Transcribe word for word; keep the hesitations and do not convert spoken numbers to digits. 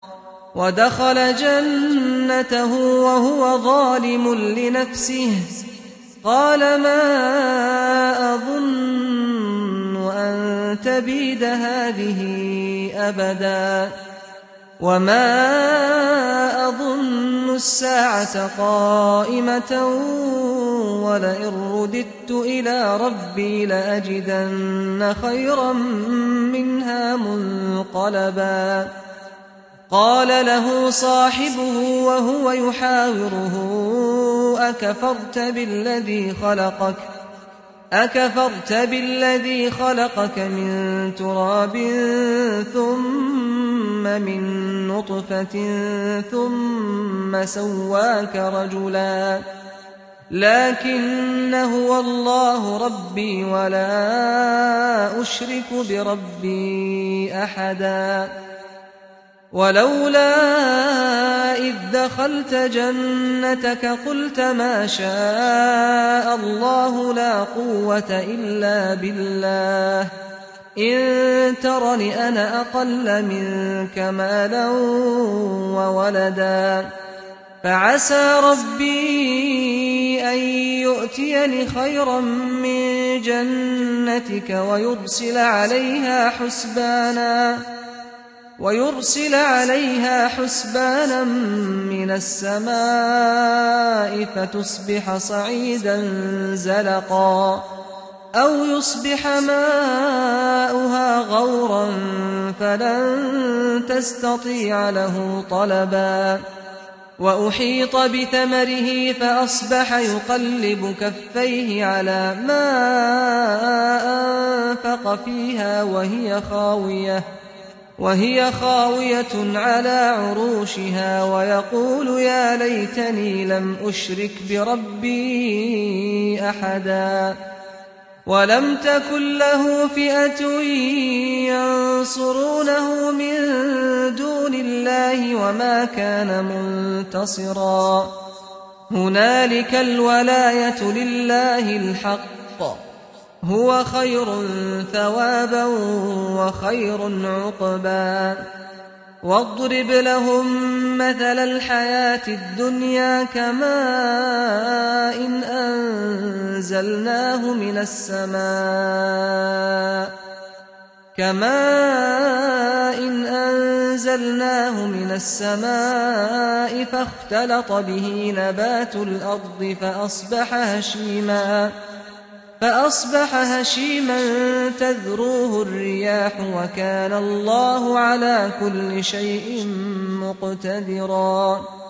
ودخل جنته وهو ظالم لنفسه قال ما أظن أن تبيد هذه أبدا وما أظن الساعة قائمة ولئن رددت إلى ربي لأجدن خيرا منها منقلبا قال له صاحبه وهو يحاوره أكفرت بالذي خلقك أكفرت بالذي خلقك من تراب ثم من نطفة ثم سواك رجلا لكن هو الله ربي ولا أشرك بربي أحدا ولولا إذ دخلت جنتك قلت ما شاء الله لا قوة إلا بالله إن ترني أنا أقل منك مالا وولدا فعسى ربي أن يؤتيني خيرا من جنتك ويرسل عليها حسبانا ويرسل عليها حسبانا من السماء فتصبح صعيدا زلقا أو يصبح ماؤها غورا فلن تستطيع له طلبا وأحيط بثمره فأصبح يقلب كفيه على ما أنفق فيها وهي خاوية وهي خاوية على عروشها ويقول يا ليتني لم أشرك بربي أحدا ولم تكن له فئة ينصرونه من دون الله وما كان منتصرا هنالك الولاية لله الحق هو خير ثوابا وخير عقبا واضرب لهم مثل الحياة الدنيا كماء إن أنزلناه من السماء كماء إن أنزلناه من السماء فاختلط به نبات الأرض فأصبح هشيما فأصبح هشيما تذروه الرياح وكان الله على كل شيء مقتدرا